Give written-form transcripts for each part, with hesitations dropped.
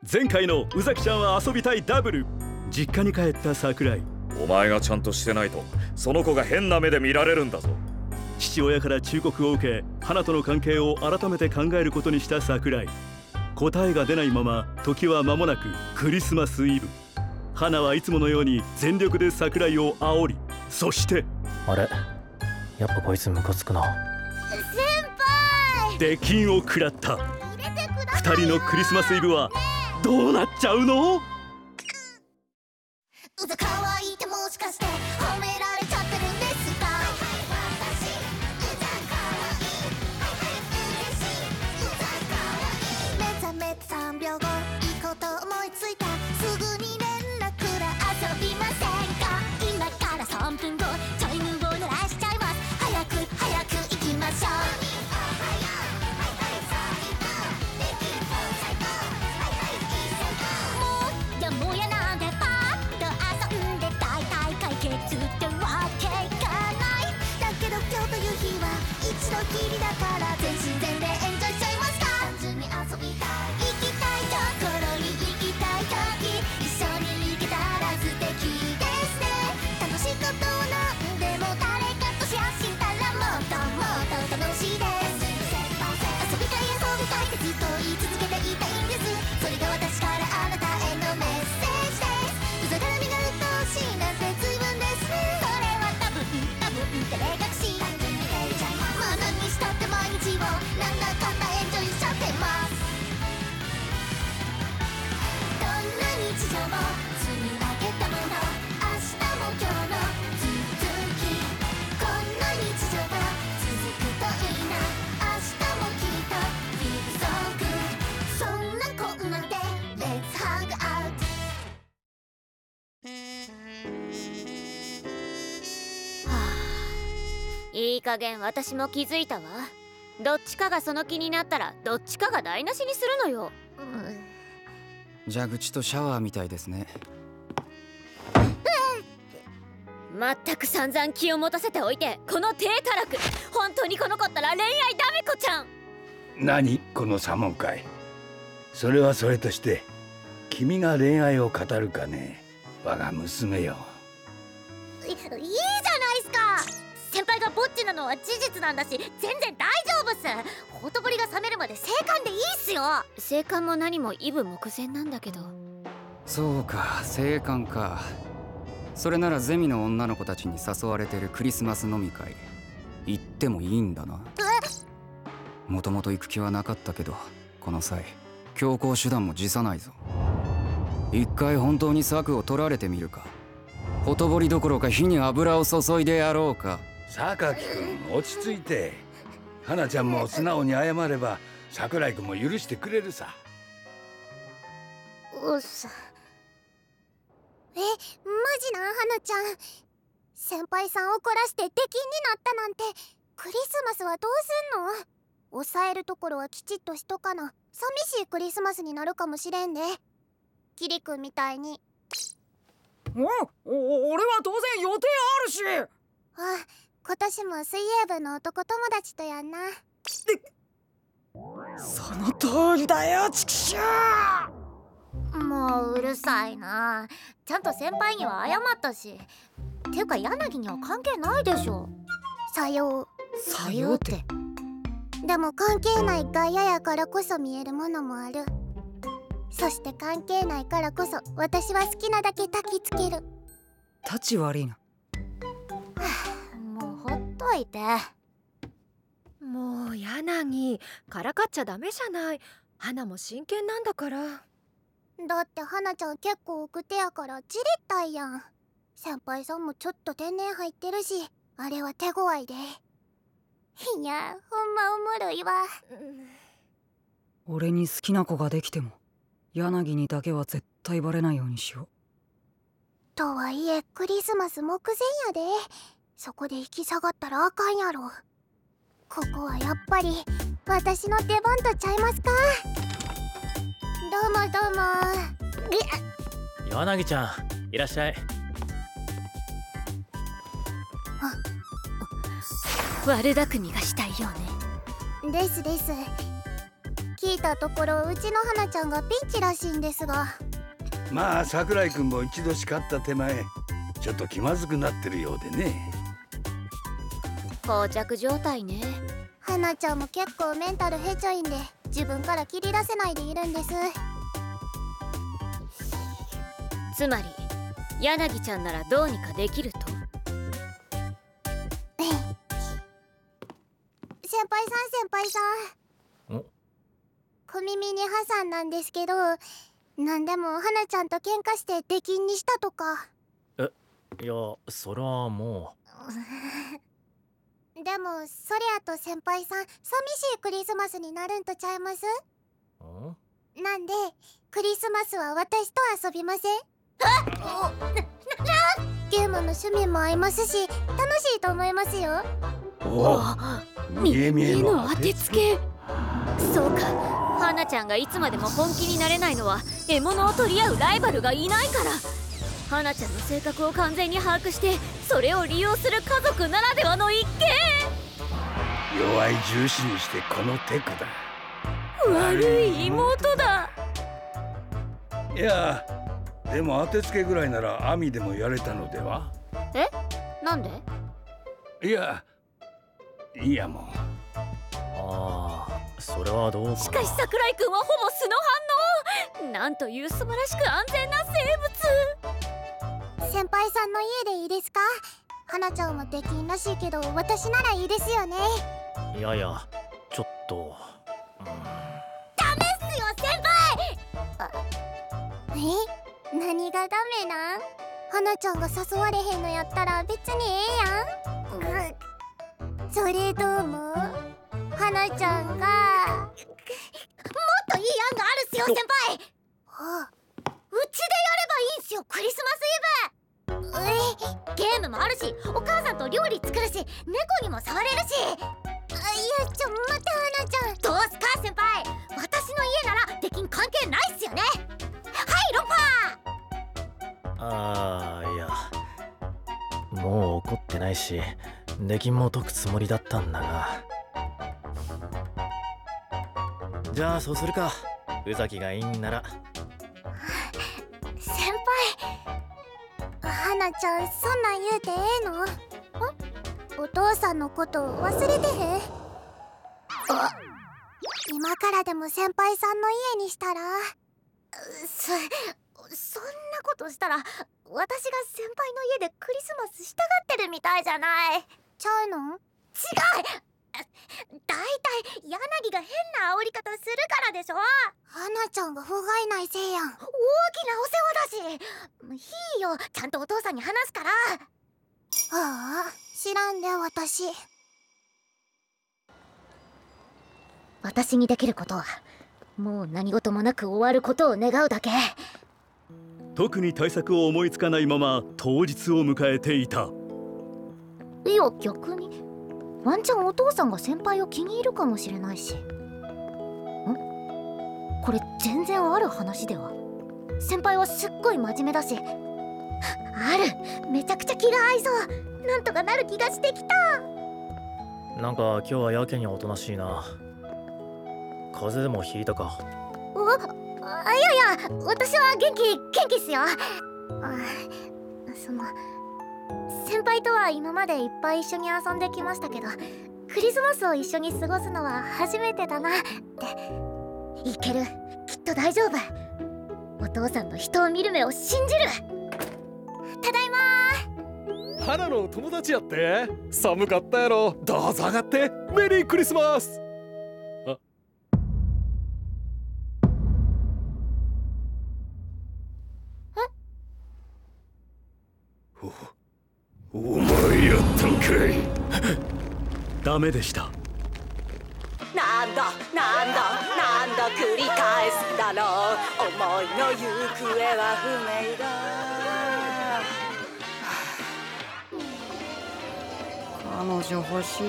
前回の宇崎ちゃんは遊びたいダブル。実家に帰った桜井。 お前がちゃんとしてないとその子が変な目で見られるんだぞ。 父親から忠告を受け、花との関係を改めて考えることにした桜井。答えが出ないまま時は間もなくクリスマスイブ。花はいつものように全力で桜井を煽り、そしてあれ、やっぱこいつムカつくな。 先輩、 出禁を食らった。二人のクリスマスイブはどうなっちゃうの？ うざかわいいってもしかして褒められちゃってるんですか？私うざかわいい、嬉しい、うざかわいい。目覚めて3秒後、いいこと思いついた。すぐに連絡で遊びませんか？今から3分後、チャイムを鳴らしちゃいます。早く早く行きましょう。もうやなんでパッと遊んで大体解決ってわけいかない。だけど今日という日は一度きりだから、全身全霊エンジョイしちゃいますか？単純に遊びたい、行きたいところに行きたい時、一緒に行けたら素敵ですね。楽しいことを何でも誰かとシェアしたらもっともっと楽しいです。遊びたい遊びたいってずっと言い続けていたいんです。それが私からあなたへのメッセージです。うざがらみが鬱陶しいなんて随分ですね。それは多分照れ隠し、単純に照れちゃいます。まあ何にしたって毎日をなんだかんだエンジョイしちゃってます。どんな日常も積み上げたもの、明日も今日の続き。こんな日常が続くといいな。明日もきっとそんなこんなで Let's hang out。 いい加減私も気づいたわ。どっちかがその気になったらどっちかが台無しにするのよ。 蛇口とシャワーみたいですね。 まったく散々気を持たせておいて、この低たらく。本当にこの子ったら恋愛ダメ子ちゃん。 何この左門会。それはそれとして、君が恋愛を語るかね、我が娘よ。 いいじゃないすか。先輩がぼっちなのは事実なんだし、全然大丈夫っす。ほとぼりが冷めるまで静観でいいっすよ。 静観も何もイブ目前なんだけど。 そうか、静観か。それならゼミの女の子たちに誘われてるクリスマス飲み会行ってもいいんだな。もともと行く気はなかったけど、この際強行手段も辞さないぞ。一回本当に策を取られてみるか。ほとぼりどころか火に油を注いでやろうか。 榊君、落ち着いて。花ちゃんも素直に謝れば桜井君も許してくれるさ。 うっさ。マジな、花ちゃん。先輩さん怒らして出禁になったなんて。クリスマスはどうすんの？抑えるところはきちっとしとかな。寂しいクリスマスになるかもしれんで。キリ君みたいに。 俺は当然予定あるし。 今年も水泳部の男友達とやんな。 その通りだよ、チキシャー。 もううるさいな。ちゃんと先輩には謝ったし。ていうか柳には関係ないでしょ。さよう。 さようって。 でも関係ない外野やからこそ見えるものもある。そして関係ないからこそ私は好きなだけ焚きつける。 タチ悪いな。 もうほっといて。 もう柳、からかっちゃダメじゃない。花も真剣なんだから。 だって花ちゃん結構奥手やからじれったいやん。先輩さんもちょっと天然入ってるし、あれは手強いで。いや、ほんまおもろいわ。 俺に好きな子ができても柳にだけは絶対バレないようにしよう。 とはいえクリスマス目前やで。そこで引き下がったらあかんやろ。ここはやっぱり私の出番とちゃいますか。どうもどうも。 柳ちゃん、いらっしゃい。 悪巧みがしたいようね。 ですです。 聞いたところうちの花ちゃんがピンチらしいんですが。 まあ桜井君も一度叱った手前ちょっと気まずくなってるようでね。 膠着状態ね。 花ちゃんも結構メンタルへちょいんで自分から切り出せないでいるんです。 つまり柳ちゃんならどうにかできると。 先輩さん小耳に挟んなんですけど、なんでも花ちゃんと喧嘩して出禁にしたとか。 いや、それはもでもそりゃと先輩さん寂しいクリスマスになるんとちゃいます？なんでクリスマスは私と遊びません？ゲームの趣味も合いますし楽しいと思いますよ。 お見え見えの当てつけ。そうか、花ちゃんがいつまでも本気になれないのは獲物を取り合うライバルがいないから。花ちゃんの性格を完全に把握してそれを利用する家族ならではの一見。 弱い重視にしてこのテクだ。 悪い妹だ。 いやでも当てつけぐらいなら網でもやれたのでは？ え？なんで？ いやもう。 ああ、それはどうかな。 しかし桜井くんはほぼ素の反応。なんという素晴らしく安全な生物。 先輩さんの家でいいですか？花ちゃんは出禁らしいけど私ならいいですよね。 いやいや、ちょっとダメっすよ先輩。何がダメなん？花ちゃんが誘われへんのやったら別にええやん。それどうも花ちゃんがもっといい案があるっすよ先輩。うちでやればいいんすよクリスマスイブ。ゲームもあるしお母さんと料理作るし猫にも触れるし。いや待って花ちゃん。どうすか先輩、私の家なら出禁関係ないっすよね。はいロンパー。 ああ、いや、もう怒ってないし出禁も解くつもりだったんだが。じゃあそうするか。宇崎がいいんなら。 先輩、花ちゃんそんなん言うてええの？お父さんのこと忘れてへん？今からでも先輩さんの家にしたら。そんなことしたら私が先輩の家でクリスマスしたがってるみたいじゃない。ちゃうの？違う。だいたい柳が変な煽り方するからでしょ。花ちゃんが不甲斐ないせいやん。大きなお世話だし。いいよ、ちゃんとお父さんに話すから。ああ、知らんで私にできることはもう何事もなく終わることを願うだけ。 特に対策を思いつかないまま当日を迎えていた。 いや逆にワンチャンお父さんが先輩を気に入るかもしれないし。これ全然ある話では。先輩はすっごい真面目だし。めちゃくちゃ気が合いそう。なんとかなる気がしてきた。 なんか今日はやけにおとなしいな。風邪でもひいたか？ いや私は元気っすよ。先輩とは今までいっぱい一緒に遊んできましたけどクリスマスを一緒に過ごすのは初めてだなって。いける、きっと大丈夫。お父さんの人を見る目を信じる。ただいま。 花の友達やって。寒かったやろ。どうぞ上がって。メリークリスマス。 お前やったんかい。 ダメでした。 なんだ繰り返すだろう。思いの行方は不明だ。 彼女欲しい。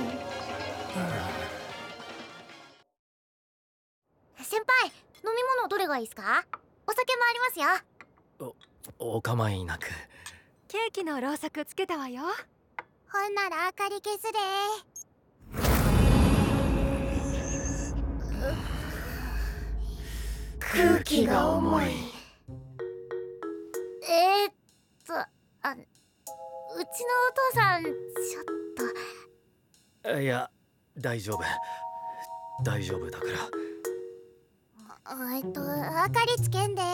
先輩、飲み物どれがいいですか？お酒もありますよ。 お構いなく。 ケーキのろうそくつけたわよ。 ほんなら明かり消すで。 空気が重い。 うちのお父さんちょっいや、大丈夫大丈夫だから。 明かりつけんで。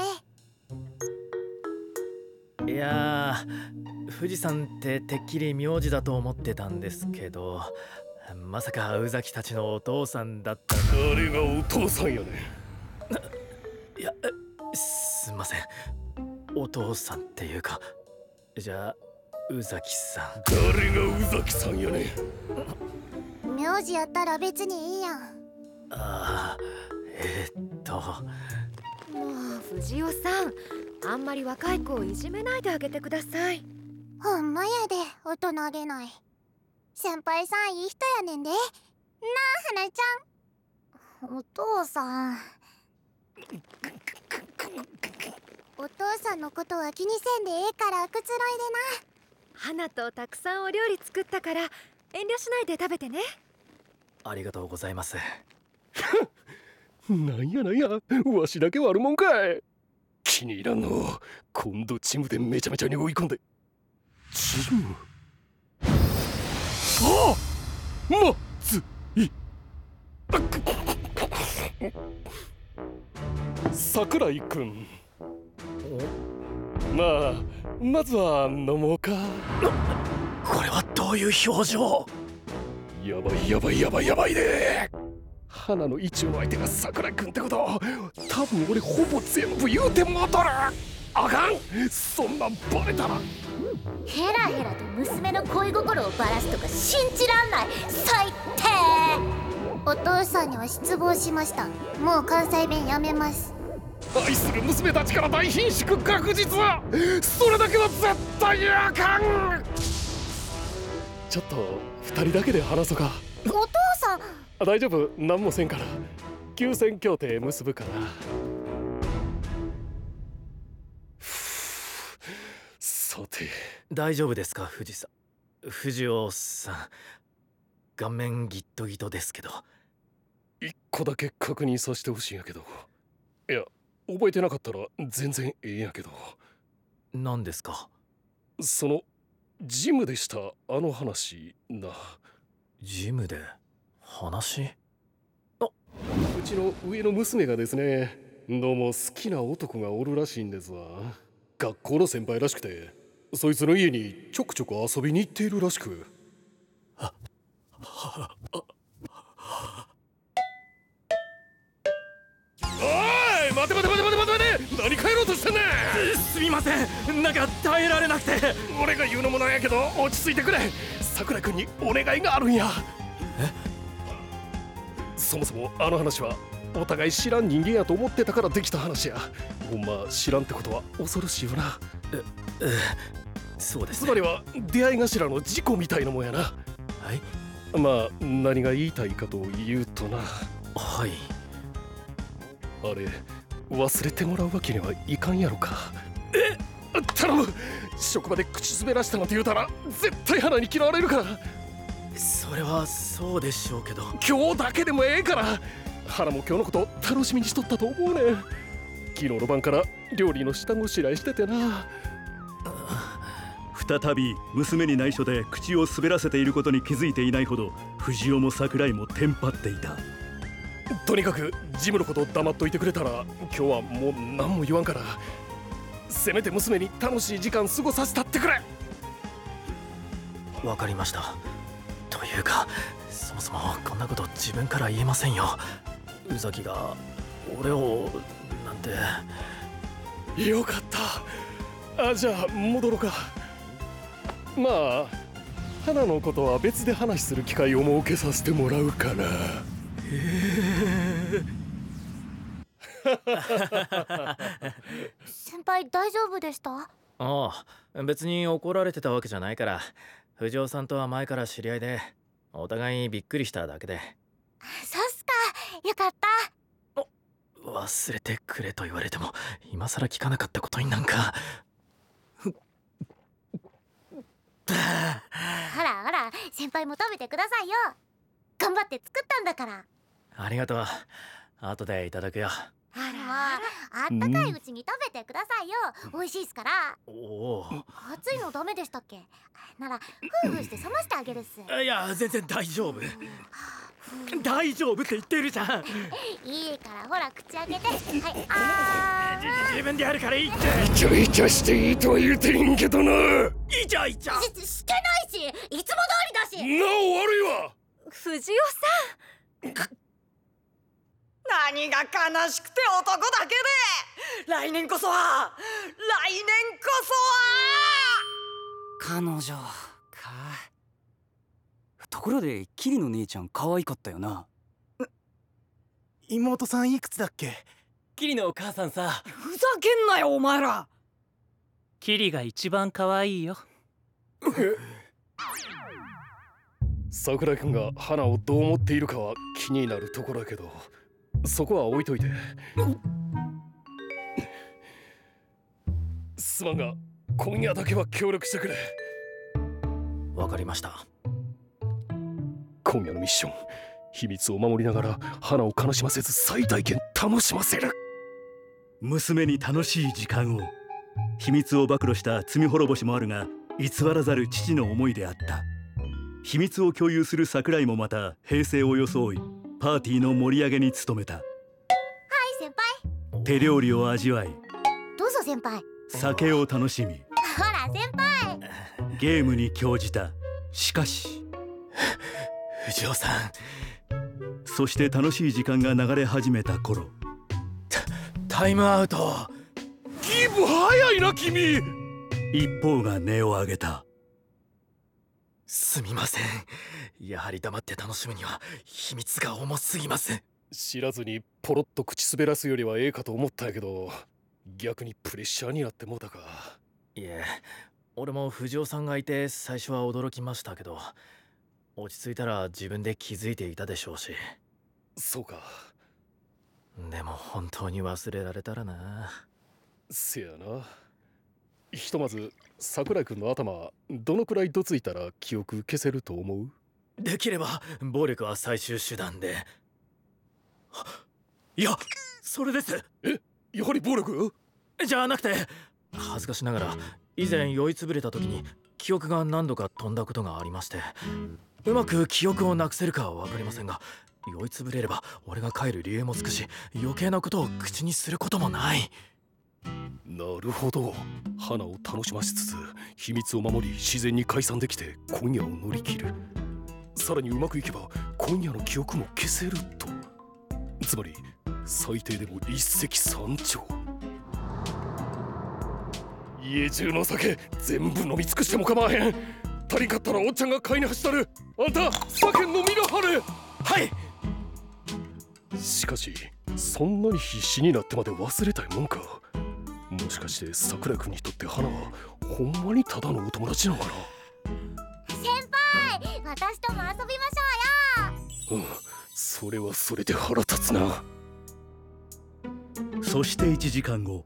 いやー、富士山っててっきり名字だと思ってたんですけど、まさか宇崎たちのお父さんだったなんて。 誰がお父さんやねん。 いや、すんません。お父さんっていうか、じゃあ宇崎さん。 誰が宇崎さんやねん。名字やったら別にいいやん。 ああ、 もう藤尾さん、あんまり若い子をいじめないであげてください。 ほんまやで、大人げない。先輩さんいい人やねんで。なあ、花ちゃん。お父さん。お父さんのことは気にせんでええからくつろいでな。 花とたくさんお料理作ったから遠慮しないで食べてね。 ありがとうございます。 なんやなんや、わしだけ悪もんかい。気に入らんの。今度ジムでめちゃめちゃに追い込んで。ジム？ああ、まずい。桜井くん、まずは飲もうか。 これはどういう表情？ やばいやばいやばいやばいね。花の一応の相手が桜井くんってこと、多分俺ほぼ全部言うてもうとる。あかん、そんなんバレたら。 ヘラヘラと娘の恋心をバラすとか信じらんない。最低。お父さんには失望しました。もう関西弁やめます。 愛する娘たちから大貧縮確実。それだけは絶対あかん。ちょっと2人だけで話そうか。 お父さん。 大丈夫、何もせんから。休戦協定結ぶから。さて、 大丈夫ですか藤尾さん。顔面ギットギトですけど。 1個だけ確認させてほしいんやけど。いや、覚えてなかったら全然ええんやけど。 何ですか？ そのジムでしたあの話な。 ジムで話？ うちの上の娘がですね、どうも好きな男がおるらしいんですわ。学校の先輩らしくて、そいつの家にちょくちょく遊びに行っているらしく。おい、待て待て待て待て待て待て、何帰ろうとしてんねん。 すみません、なんか耐えられなくて。 俺が言うのもなんやけど、落ち着いてくれ。桜君にお願いがあるんや。そもそもあの話はお互い知らん人間やと思ってたからできた話や。ほんま知らんってことは恐ろしいよな。 そうですね。 つまりは出会い頭の事故みたいなもんやな。 はい。 まあ何が言いたいかというとな。 はい。 あれ忘れてもらうわけにはいかんやろか。頼む、職場で口滑らしたなんて言うたら絶対花に嫌われるから。 それはそうでしょうけど。 今日だけでもええから。花も今日のこと楽しみにしとったと思うねん。昨日の晩から料理の下ごしらえしててな。 再び娘に内緒で口を滑らせていることに気づいていないほど藤尾も桜井もテンパっていた。 とにかくジムのこと黙っといてくれたら今日はもう何も言わんから。せめて娘に楽しい時間過ごさせたってくれ。 わかりました。というかそもそもこんなこと自分から言えませんよ。宇崎が俺をなんて。 よかった。じゃあ戻ろうか。まあ花のことは別で話する機会を設けさせてもらうから。 先輩大丈夫でした？ ああ、別に怒られてたわけじゃないから。藤尾さんとは前から知り合いで、お互いびっくりしただけで。 そうっすか、よかった。 忘れてくれと言われても今更聞かなかったことになんか。 ほらほら、先輩も食べてくださいよ。頑張って作ったんだから。 ありがとう。後でいただくよ。 あったかいうちに食べてくださいよ。美味しいっすから。 おお。 熱いのダメでしたっけ？ならフーフーして冷ましてあげるっす。 いや全然大丈夫。大丈夫って言ってるじゃん。 いいからほら口開けて。はい。 自分でやるからいいって。 イチャイチャしていいとは言うてんけどな。 イチャイチャしてないし、いつも通りだし。 なお悪いわ。 藤尾さん。 何が悲しくて男だけで。来年こそは彼女か。ところでキリの姉ちゃん可愛かったよな。 妹さんいくつだっけ？キリのお母さんさ。 ふざけんなよお前ら。 キリが一番可愛いよ。 桜井君が花をどう思っているかは気になるところだけど、そこは置いといて。すまんが今夜だけは協力してくれ。 わかりました。 今夜のミッション、秘密を守りながら花を悲しませず最大限楽しませる。 娘に楽しい時間を。秘密を暴露した罪滅ぼしもあるが、偽らざる父の思いであった。秘密を共有する桜井もまた平静を装い、パーティーの盛り上げに努めた。 はい先輩。 手料理を味わい、 どうぞ先輩。 酒を楽しみ、 ほら先輩。 ゲームに興じた。しかし藤尾さん。 そして楽しい時間が流れ始めた頃、 タイムアウト。 ギブ早いな君。 一方が音を上げた。 すみません。やはり黙って楽しむには秘密が重すぎます。 知らずにポロッと口滑らすよりはええかと思ったんやけど、逆にプレッシャーになってもうたか。 いえ、俺も藤尾さんがいて最初は驚きましたけど、落ち着いたら自分で気づいていたでしょうし。 そうか。 でも本当に忘れられたらな。 せやな。ひとまず桜井君の頭どのくらいどついたら記憶消せると思う？ できれば暴力は最終手段で。いや、それです。 やはり暴力？ じゃなくて、恥ずかしながら以前酔いつぶれた時に記憶が何度か飛んだことがありまして、うまく記憶をなくせるかは分かりませんが、酔いつぶれれば俺が帰る理由もつくし、余計なことを口にすることもない。 なるほど。花を楽しましつつ秘密を守り、自然に解散できて今夜を乗り切る。さらにうまくいけば今夜の記憶も消せると。つまり最低でも一石三鳥。家中の酒全部飲み尽くしても構わへん。足りかったらおっちゃんが買いに走ったる。あんた酒飲みなはれ。 はい。 しかしそんなに必死になってまで忘れたいもんか。もしかして桜井君にとって花はほんまにただのお友達なのかな。 先輩、私とも遊びましょうよ。 それはそれで腹立つな。 そして1時間後。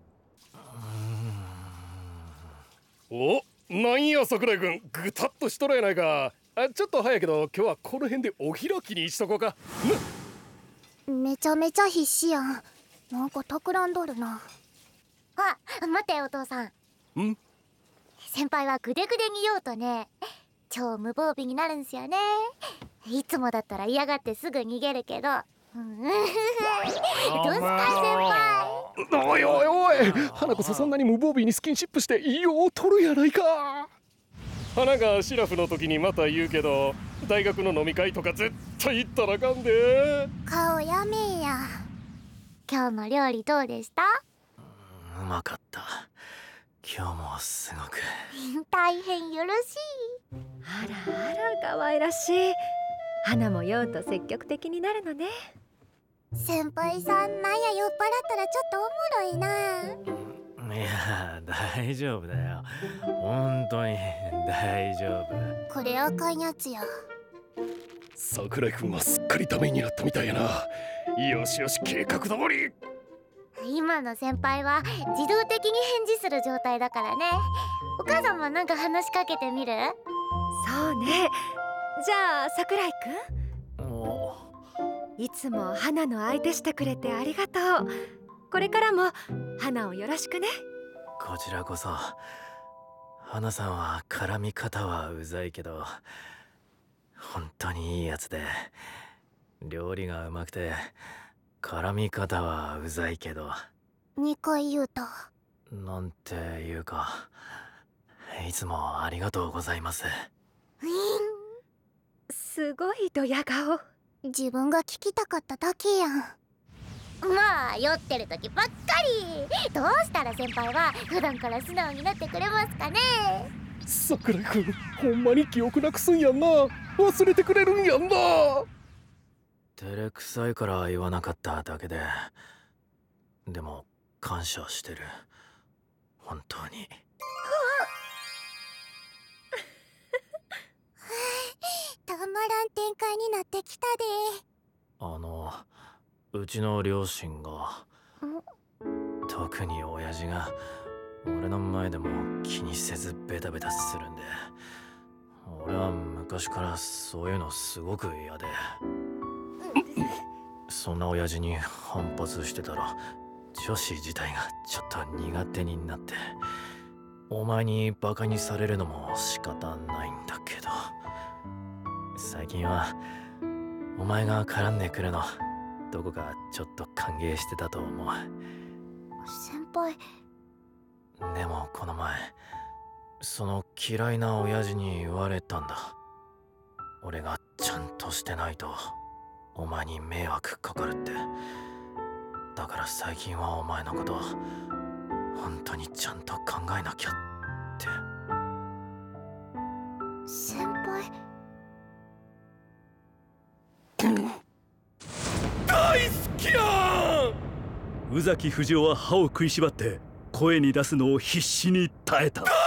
お、なんや桜井君、ぐたっとしとるやないか。ちょっと早いけど今日はこの辺でお開きにしとこうか。 めちゃめちゃ必死やん。なんか企んどるな。あ、待ってお父さん。先輩はぐでぐでに言おうとね、超無防備になるんすよね。いつもだったら嫌がってすぐ逃げるけど。どうすか先輩。 おいおいおい、花こそそんなに無防備にスキンシップしてよう取るやないか。花がシラフの時にまた言うけど、大学の飲み会とか絶対行ったらあかんで。 顔やめえや。今日の料理どうでした？ うまかった。今日もすごく大変よろしい。 あらあら、可愛らしい。花も酔うと積極的になるのね。 先輩さん、なんや酔っ払ったらちょっとおもろいな。 いや、大丈夫だよ。本当に大丈夫。 これあかんやつや。 桜井君はすっかりダメになったみたいやな。よしよし、計画通り。 今の先輩は自動的に返事する状態だからね。お母さんもなんか話しかけてみる？ そうね。じゃあ桜井くん、いつも花の相手してくれてありがとう。 これからも花をよろしくね。 こちらこそ。花さんは絡み方はうざいけど本当にいいやつで、料理がうまくて絡み方はうざいけど。 2回言うた。 なんていうか、いつもありがとうございます。 すごいドヤ顔。 自分が聞きたかっただけやん。まあ酔ってる時ばっかり。どうしたら先輩は普段から素直になってくれますかね。 桜井君、ほんまに記憶なくすんやんな。忘れてくれるんやんな。 照れくさいから言わなかっただけで、でも感謝してる、本当に。 たまらん展開になってきたで。 うちの両親が、特に親父が俺の前でも気にせずベタベタするんで、俺は昔からそういうのすごく嫌で、そんな親父に反発してたら女子自体がちょっと苦手になって、お前にバカにされるのも仕方ないんだけど、最近はお前が絡んでくるのどこかちょっと歓迎してたと思う。 先輩。 でもこの前、その嫌いな親父に言われたんだ。俺がちゃんとしてないとお前に迷惑かかるって。だから最近はお前のこと本当にちゃんと考えなきゃって。 先輩。 大好きやん。宇崎藤雄は歯を食いしばって声に出すのを必死に耐えた。